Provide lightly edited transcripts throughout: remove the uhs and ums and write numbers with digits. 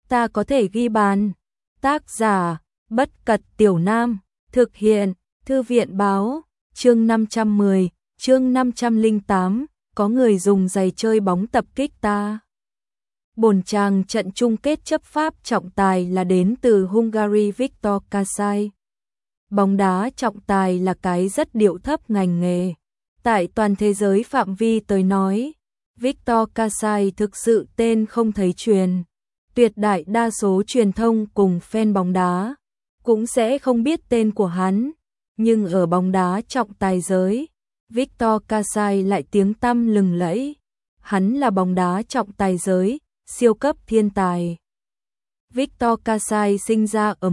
ta có thể ghi bàn. Tác giả, Bất Cật Tiểu Nam, thực hiện, Thư viện báo, chương 510, chương 508, có người dùng giày chơi bóng tập kích ta. Bổn chàng trận chung kết chấp pháp trọng tài là đến từ Hungary Viktor Kasai. Bóng đá trọng tài là cái rất điệu thấp ngành nghề. Tại toàn thế giới phạm vi tới nói, Viktor Kasai thực sự tên không thấy truyền. Tuyệt đại đa số truyền thông cùng fan bóng đá cũng sẽ không biết tên của hắn, nhưng ở bóng đá trọng tài giới, Viktor Kasai lại tiếng tăm lừng lẫy. Hắn là bóng đá trọng tài giới, siêu cấp thiên tài. Viktor Kasai sinh ra ở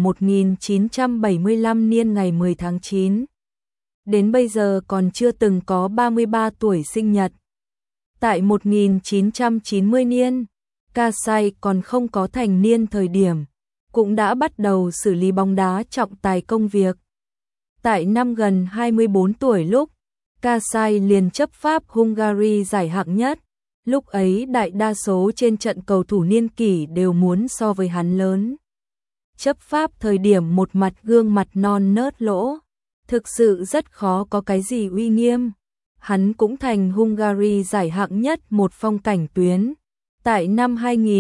1975 niên ngày 10 tháng 9. Đến bây giờ còn chưa từng có 33 tuổi sinh nhật. Tại 1990 niên, Kasai còn không có thành niên thời điểm, cũng đã bắt đầu xử lý bóng đá trọng tài công việc. Tại năm gần 24 tuổi lúc, Kasai liền chấp pháp Hungary giải hạng nhất. Lúc ấy đại đa số trên trận cầu thủ niên kỷ đều muốn so với hắn lớn. Chấp pháp thời điểm một mặt gương mặt non nớt lỗ, thực sự rất khó có cái gì uy nghiêm. Hắn cũng thành Hungary giải hạng nhất một phong cảnh tuyến. Tại năm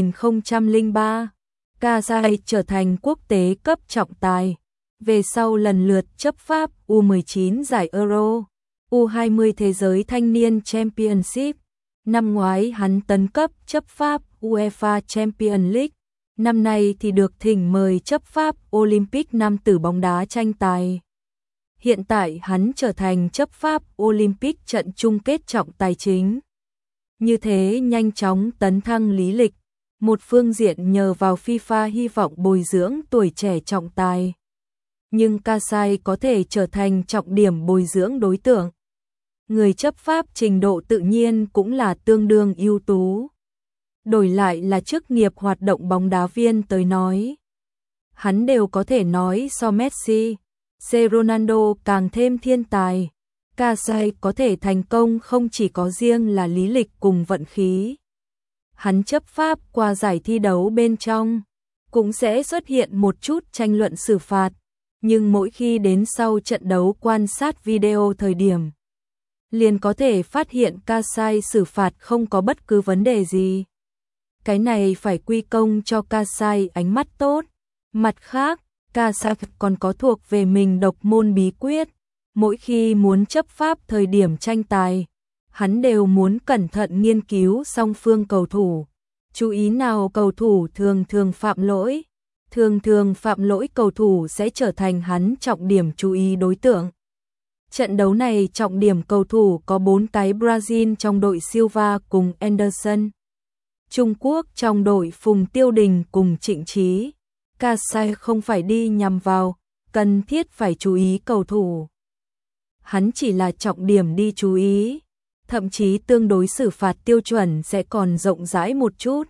2003, Kasai trở thành quốc tế cấp trọng tài. Về sau lần lượt chấp pháp U19 giải Euro, U20 Thế giới Thanh niên Championship. Năm ngoái hắn tấn cấp chấp pháp UEFA Champions League. Năm nay thì được thỉnh mời chấp pháp Olympic nam tử bóng đá tranh tài. Hiện tại hắn trở thành chấp pháp Olympic trận chung kết trọng tài chính. Như thế nhanh chóng tấn thăng lý lịch. Một phương diện nhờ vào FIFA hy vọng bồi dưỡng tuổi trẻ trọng tài. Nhưng Kasai có thể trở thành trọng điểm bồi dưỡng đối tượng. Người chấp pháp trình độ tự nhiên cũng là tương đương ưu tú. Đổi lại là chức nghiệp hoạt động bóng đá viên tới nói. Hắn đều có thể nói so Messi, Ronaldo càng thêm thiên tài. Kasai có thể thành công không chỉ có riêng là lý lịch cùng vận khí. Hắn chấp pháp qua giải thi đấu bên trong, cũng sẽ xuất hiện một chút tranh luận xử phạt. Nhưng mỗi khi đến sau trận đấu quan sát video thời điểm, liền có thể phát hiện Kasai xử phạt không có bất cứ vấn đề gì. Cái này phải quy công cho Kasai ánh mắt tốt. Mặt khác, Kasai còn có thuộc về mình độc môn bí quyết. Mỗi khi muốn chấp pháp thời điểm tranh tài, hắn đều muốn cẩn thận nghiên cứu song phương cầu thủ. Chú ý nào cầu thủ thường phạm lỗi. Thường phạm lỗi cầu thủ sẽ trở thành hắn trọng điểm chú ý đối tượng. Trận đấu này trọng điểm cầu thủ có 4 cái Brazil trong đội Silva cùng Anderson. Trung Quốc trong đội Phùng Tiêu Đình cùng Trịnh Trí. Kasai không phải đi nhằm vào, cần thiết phải chú ý cầu thủ. Hắn chỉ là trọng điểm đi chú ý, thậm chí tương đối xử phạt tiêu chuẩn sẽ còn rộng rãi một chút.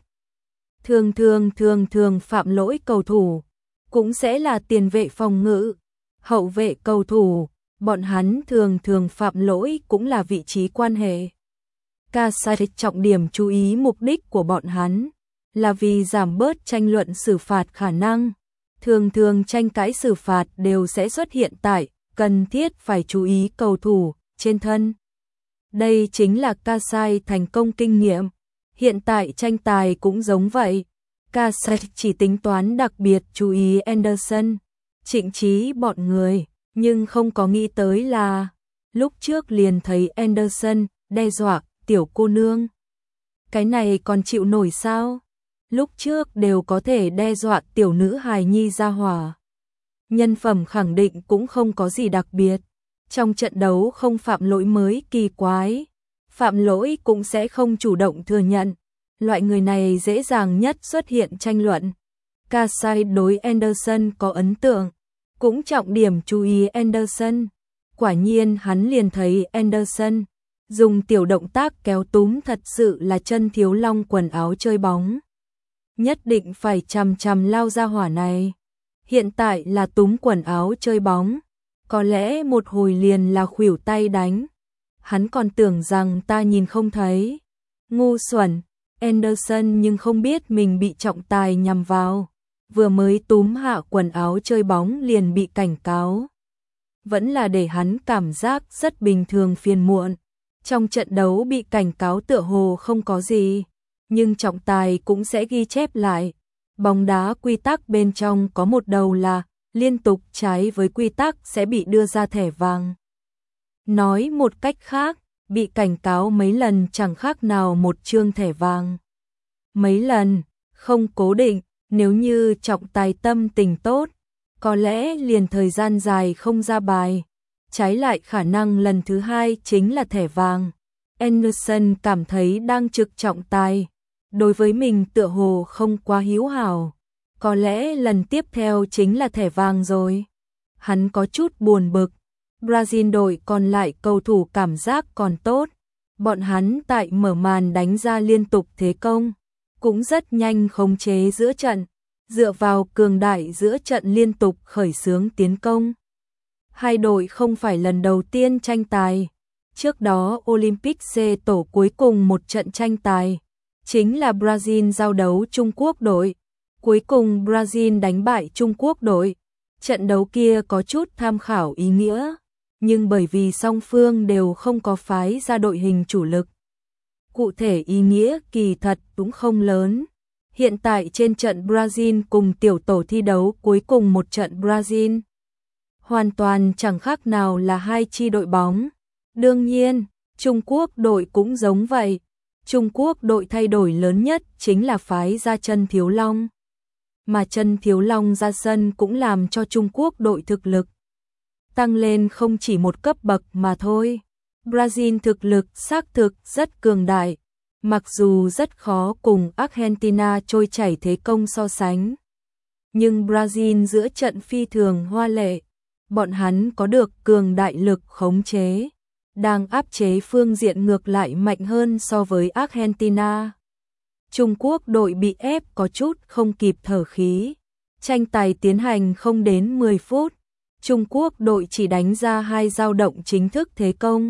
Thường phạm lỗi cầu thủ, cũng sẽ là tiền vệ phòng ngự, hậu vệ cầu thủ. Bọn hắn thường phạm lỗi cũng là vị trí quan hệ. Kasai trọng điểm chú ý mục đích của bọn hắn là vì giảm bớt tranh luận xử phạt khả năng. Thường tranh cãi xử phạt đều sẽ xuất hiện tại cần thiết phải chú ý cầu thủ trên thân. Đây chính là Kasai thành công kinh nghiệm. Hiện tại tranh tài cũng giống vậy. Kasai chỉ tính toán đặc biệt chú ý Anderson, Trịnh Trí bọn người. Nhưng không có nghĩ tới là lúc trước liền thấy Anderson đe dọa tiểu cô nương. Cái này còn chịu nổi sao? Lúc trước đều có thể đe dọa tiểu nữ hài nhi ra hỏa. Nhân phẩm khẳng định cũng không có gì đặc biệt. Trong trận đấu không phạm lỗi mới kỳ quái. Phạm lỗi cũng sẽ không chủ động thừa nhận. Loại người này dễ dàng nhất xuất hiện tranh luận. Kasai đối Anderson có ấn tượng. Cũng trọng điểm chú ý Anderson. Quả nhiên hắn liền thấy Anderson dùng tiểu động tác kéo túm thật sự là chân thiếu long quần áo chơi bóng. Nhất định phải chằm lao ra hỏa này. Hiện tại là túm quần áo chơi bóng. Có lẽ một hồi liền là khuỷu tay đánh. Hắn còn tưởng rằng ta nhìn không thấy. Ngu xuẩn. Anderson nhưng không biết mình bị trọng tài nhằm vào. Vừa mới túm hạ quần áo chơi bóng liền bị cảnh cáo. Vẫn là để hắn cảm giác rất bình thường phiền muộn. Trong trận đấu bị cảnh cáo tựa hồ không có gì, nhưng trọng tài cũng sẽ ghi chép lại. Bóng đá quy tắc bên trong có một đầu là liên tục trái với quy tắc sẽ bị đưa ra thẻ vàng. Nói một cách khác, bị cảnh cáo mấy lần chẳng khác nào một chương thẻ vàng. Mấy lần, không cố định, nếu như trọng tài tâm tình tốt, có lẽ liền thời gian dài không ra bài. Trái lại khả năng lần thứ hai chính là thẻ vàng. Anderson cảm thấy đang trực trọng tài. Đối với mình tựa hồ không quá hữu hảo. Có lẽ lần tiếp theo chính là thẻ vàng rồi. Hắn có chút buồn bực. Brazil đội còn lại cầu thủ cảm giác còn tốt. Bọn hắn tại mở màn đánh ra liên tục thế công. Cũng rất nhanh khống chế giữa trận. Dựa vào cường đại giữa trận liên tục khởi xướng tiến công. Hai đội không phải lần đầu tiên tranh tài. Trước đó Olympic C tổ cuối cùng một trận tranh tài. Chính là Brazil giao đấu Trung Quốc đội. Cuối cùng Brazil đánh bại Trung Quốc đội. Trận đấu kia có chút tham khảo ý nghĩa. Nhưng bởi vì song phương đều không có phái ra đội hình chủ lực. Cụ thể ý nghĩa kỳ thật cũng không lớn. Hiện tại trên trận Brazil cùng tiểu tổ thi đấu cuối cùng một trận Brazil. Hoàn toàn chẳng khác nào là hai chi đội bóng. Đương nhiên, Trung Quốc đội cũng giống vậy. Trung Quốc đội thay đổi lớn nhất chính là phái ra Chân Thiếu Long. Mà Chân Thiếu Long ra sân cũng làm cho Trung Quốc đội thực lực tăng lên không chỉ một cấp bậc mà thôi. Brazil thực lực xác thực rất cường đại, mặc dù rất khó cùng Argentina trôi chảy thế công so sánh. Nhưng Brazil giữa trận phi thường hoa lệ, bọn hắn có được cường đại lực khống chế, đang áp chế phương diện ngược lại mạnh hơn so với Argentina. Trung Quốc đội bị ép có chút không kịp thở khí. Tranh tài tiến hành không đến 10 phút. Trung Quốc đội chỉ đánh ra 2 dao động chính thức thế công.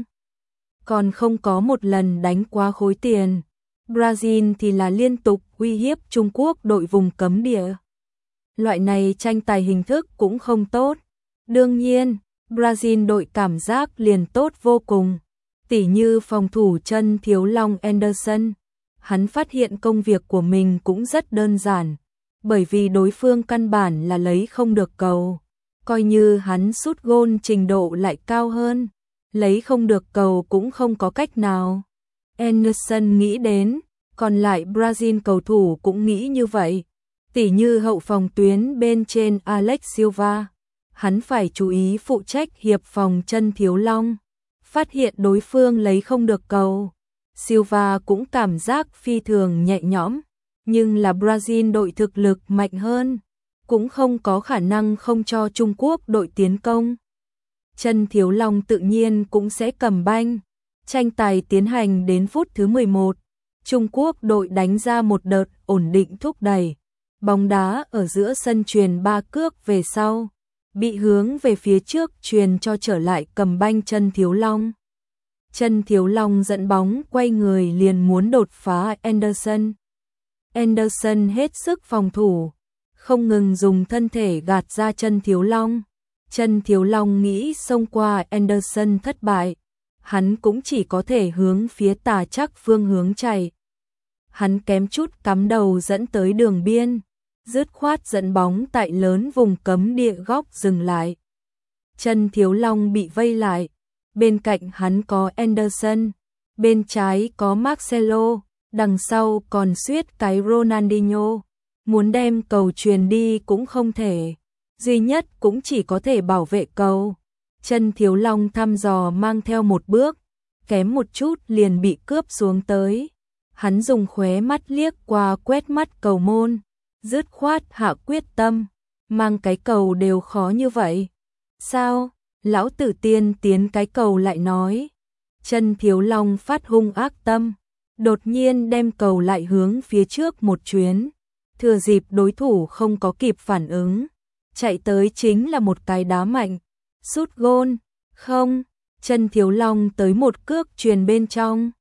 Còn không có một lần đánh quá khối tiền. Brazil thì là liên tục uy hiếp Trung Quốc đội vùng cấm địa. Loại này tranh tài hình thức cũng không tốt. Đương nhiên, Brazil đội cảm giác liền tốt vô cùng. Tỉ như phòng thủ Chân Thiếu Long Anderson. Hắn phát hiện công việc của mình cũng rất đơn giản. Bởi vì đối phương căn bản là lấy không được cầu. Coi như hắn sút gôn trình độ lại cao hơn. Lấy không được cầu cũng không có cách nào. Anderson nghĩ đến, còn lại Brazil cầu thủ cũng nghĩ như vậy. Tỉ như hậu phòng tuyến bên trên Alex Silva. Hắn phải chú ý phụ trách hiệp phòng Chân Thiếu Long. Phát hiện đối phương lấy không được cầu. Silva cũng cảm giác phi thường nhẹ nhõm. Nhưng là Brazil đội thực lực mạnh hơn. Cũng không có khả năng không cho Trung Quốc đội tiến công. Chân Thiếu Long tự nhiên cũng sẽ cầm banh. Tranh tài tiến hành đến phút thứ 11. Trung Quốc đội đánh ra một đợt ổn định thúc đẩy. Bóng đá ở giữa sân truyền 3 cước về sau. Bị hướng về phía trước truyền cho trở lại cầm banh Chân Thiếu Long. Chân Thiếu Long dẫn bóng quay người liền muốn đột phá Anderson. Anderson hết sức phòng thủ. Không ngừng dùng thân thể gạt ra Chân Thiếu Long. Chân Thiếu Long nghĩ xông qua Anderson thất bại. Hắn cũng chỉ có thể hướng phía tà chắc phương hướng chạy. Hắn kém chút cắm đầu dẫn tới đường biên. Dứt khoát dẫn bóng tại lớn vùng cấm địa góc dừng lại. Chân Thiếu Long bị vây lại. Bên cạnh hắn có Anderson. Bên trái có Marcelo. Đằng sau còn suýt cái Ronaldinho. Muốn đem cầu truyền đi cũng không thể. Duy nhất cũng chỉ có thể bảo vệ cầu. Chân Thiếu Long thăm dò mang theo một bước. Kém một chút liền bị cướp xuống tới. Hắn dùng khóe mắt liếc qua quét mắt cầu môn. Dứt khoát hạ quyết tâm. Mang cái cầu đều khó như vậy. Sao? Lão tử tiên tiến cái cầu lại nói. Chân Thiếu Long phát hung ác tâm. Đột nhiên đem cầu lại hướng phía trước một chuyến. Thừa dịp đối thủ không có kịp phản ứng. Chạy tới chính là một cái đá mạnh. Sút gôn. Không. Chân Thiếu Long tới một cước truyền bên trong.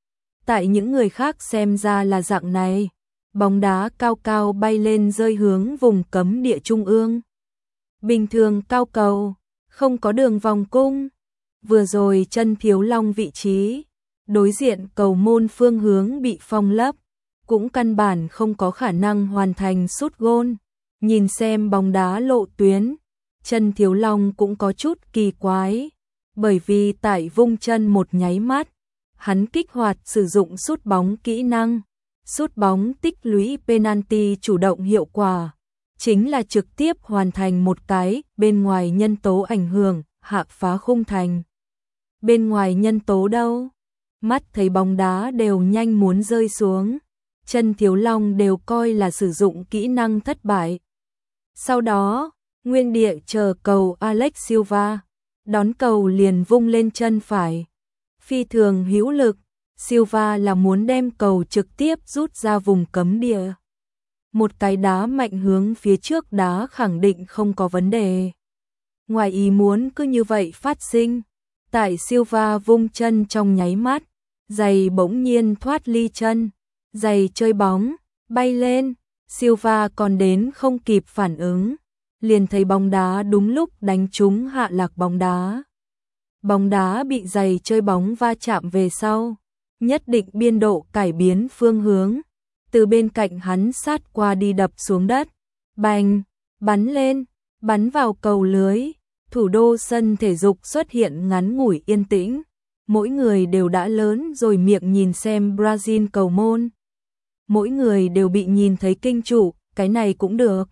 Tại những người khác xem ra là dạng này, bóng đá cao cao bay lên rơi hướng vùng cấm địa trung ương. Bình thường cao cầu, không có đường vòng cung. Vừa rồi chân Thiếu Long vị trí, đối diện cầu môn phương hướng bị phong lấp, cũng căn bản không có khả năng hoàn thành sút gôn. Nhìn xem bóng đá lộ tuyến, chân Thiếu Long cũng có chút kỳ quái, bởi vì tại vung chân một nháy mắt, hắn kích hoạt sử dụng sút bóng kỹ năng, sút bóng tích lũy penalty chủ động hiệu quả, chính là trực tiếp hoàn thành một cái bên ngoài nhân tố ảnh hưởng, hạ phá khung thành. Bên ngoài nhân tố đâu? Mắt thấy bóng đá đều nhanh muốn rơi xuống, chân Thiếu Long đều coi là sử dụng kỹ năng thất bại. Sau đó, nguyên địa chờ cầu Alex Silva, đón cầu liền vung lên chân phải. Phi thường hữu lực, Silva là muốn đem cầu trực tiếp rút ra vùng cấm địa. Một cái đá mạnh hướng phía trước đá khẳng định không có vấn đề. Ngoài ý muốn cứ như vậy phát sinh, tại Silva vung chân trong nháy mắt, giày bỗng nhiên thoát ly chân, giày chơi bóng, bay lên, Silva còn đến không kịp phản ứng, liền thấy bóng đá đúng lúc đánh trúng hạ lạc bóng đá. Bóng đá bị giày chơi bóng va chạm về sau, nhất định biên độ cải biến phương hướng, từ bên cạnh hắn sát qua đi đập xuống đất, bành, bắn lên, bắn vào cầu lưới. Thủ đô sân thể dục xuất hiện ngắn ngủi yên tĩnh, mỗi người đều đã lớn rồi miệng nhìn xem Brazil cầu môn. Mỗi người đều bị nhìn thấy kinh trụ, cái này cũng được.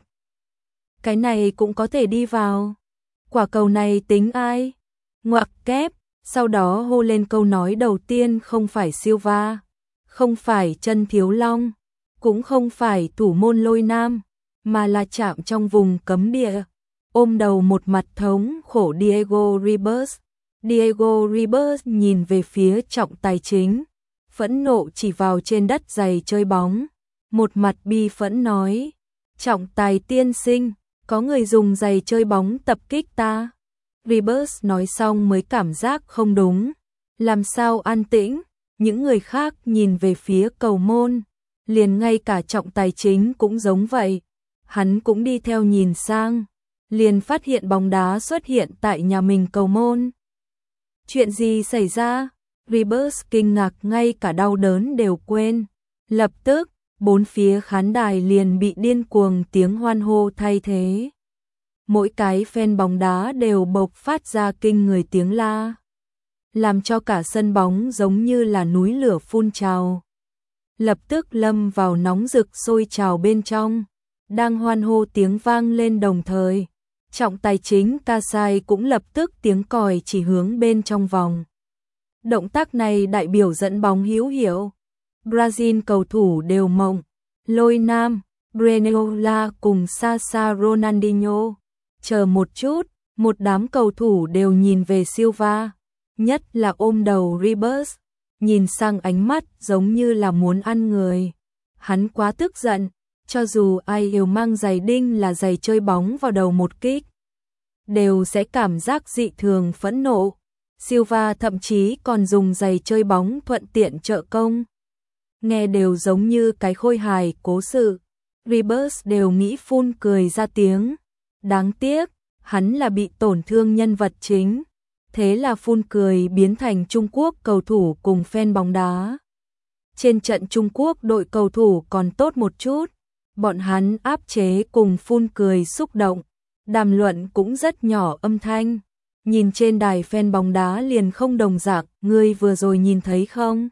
Cái này cũng có thể đi vào. Quả cầu này tính ai? Ngoặc kép, sau đó hô lên câu nói đầu tiên không phải Silva, không phải chân Thiếu Long, cũng không phải thủ môn Lôi Nam, mà là chạm trong vùng cấm địa. Ôm đầu một mặt thống khổ Diego Ribas. Diego Ribas nhìn về phía trọng tài chính, phẫn nộ chỉ vào trên đất giày chơi bóng, một mặt bi phẫn nói, trọng tài tiên sinh, có người dùng giày chơi bóng tập kích ta. Ribas nói xong mới cảm giác không đúng, làm sao an tĩnh, những người khác nhìn về phía cầu môn, liền ngay cả trọng tài chính cũng giống vậy, hắn cũng đi theo nhìn sang, liền phát hiện bóng đá xuất hiện tại nhà mình cầu môn. Chuyện gì xảy ra? Ribas kinh ngạc ngay cả đau đớn đều quên. Lập tức, bốn phía khán đài liền bị điên cuồng tiếng hoan hô thay thế. Mỗi cái fan bóng đá đều bộc phát ra kinh người tiếng la, làm cho cả sân bóng giống như là núi lửa phun trào. Lập tức lâm vào nóng rực sôi trào bên trong, đang hoan hô tiếng vang lên đồng thời. Trọng tài chính Kasai cũng lập tức tiếng còi chỉ hướng bên trong vòng. Động tác này đại biểu dẫn bóng hữu hiệu. Brazil cầu thủ đều mộng. Lôi Nam, Brenola cùng Sasa Ronaldinho. Chờ một chút, một đám cầu thủ đều nhìn về Silva. Nhất là ôm đầu Ribas. Nhìn sang ánh mắt giống như là muốn ăn người. Hắn quá tức giận. Cho dù ai đều mang giày đinh là giày chơi bóng vào đầu một kích, đều sẽ cảm giác dị thường phẫn nộ. Silva thậm chí còn dùng giày chơi bóng thuận tiện trợ công. Nghe đều giống như cái khôi hài cố sự. Ribas đều nghĩ phun cười ra tiếng. Đáng tiếc, hắn là bị tổn thương nhân vật chính. Thế là phun cười biến thành Trung Quốc cầu thủ cùng fan bóng đá. Trên trận Trung Quốc đội cầu thủ còn tốt một chút. Bọn hắn áp chế cùng phun cười xúc động, đàm luận cũng rất nhỏ âm thanh. Nhìn trên đài fan bóng đá liền không đồng dạng, ngươi vừa rồi nhìn thấy không?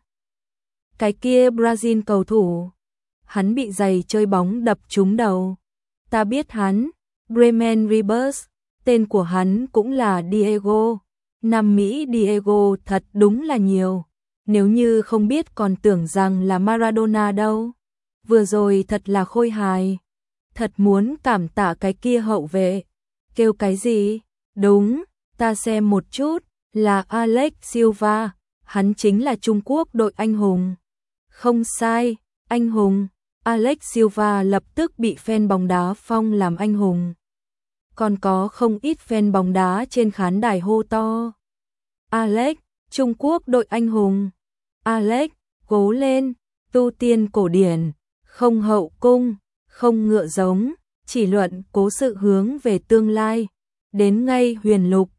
Cái kia Brazil cầu thủ, hắn bị giày chơi bóng đập trúng đầu. Ta biết hắn, Bremen Ribas, tên của hắn cũng là Diego. Nam Mỹ Diego thật đúng là nhiều, nếu như không biết còn tưởng rằng là Maradona đâu. Vừa rồi thật là khôi hài, thật muốn cảm tạ cái kia hậu vệ. Kêu cái gì? Đúng, ta xem một chút, là Alex Silva, hắn chính là Trung Quốc đội anh hùng. Không sai, anh hùng. Alex Silva lập tức bị fan bóng đá phong làm anh hùng. Còn có không ít fan bóng đá trên khán đài hô to. Alex, Trung Quốc đội anh hùng. Alex, Cố lên, tu tiên cổ điển, không hậu cung, không ngựa giống, chỉ luận cố sự hướng về tương lai. Đến ngay huyền lục,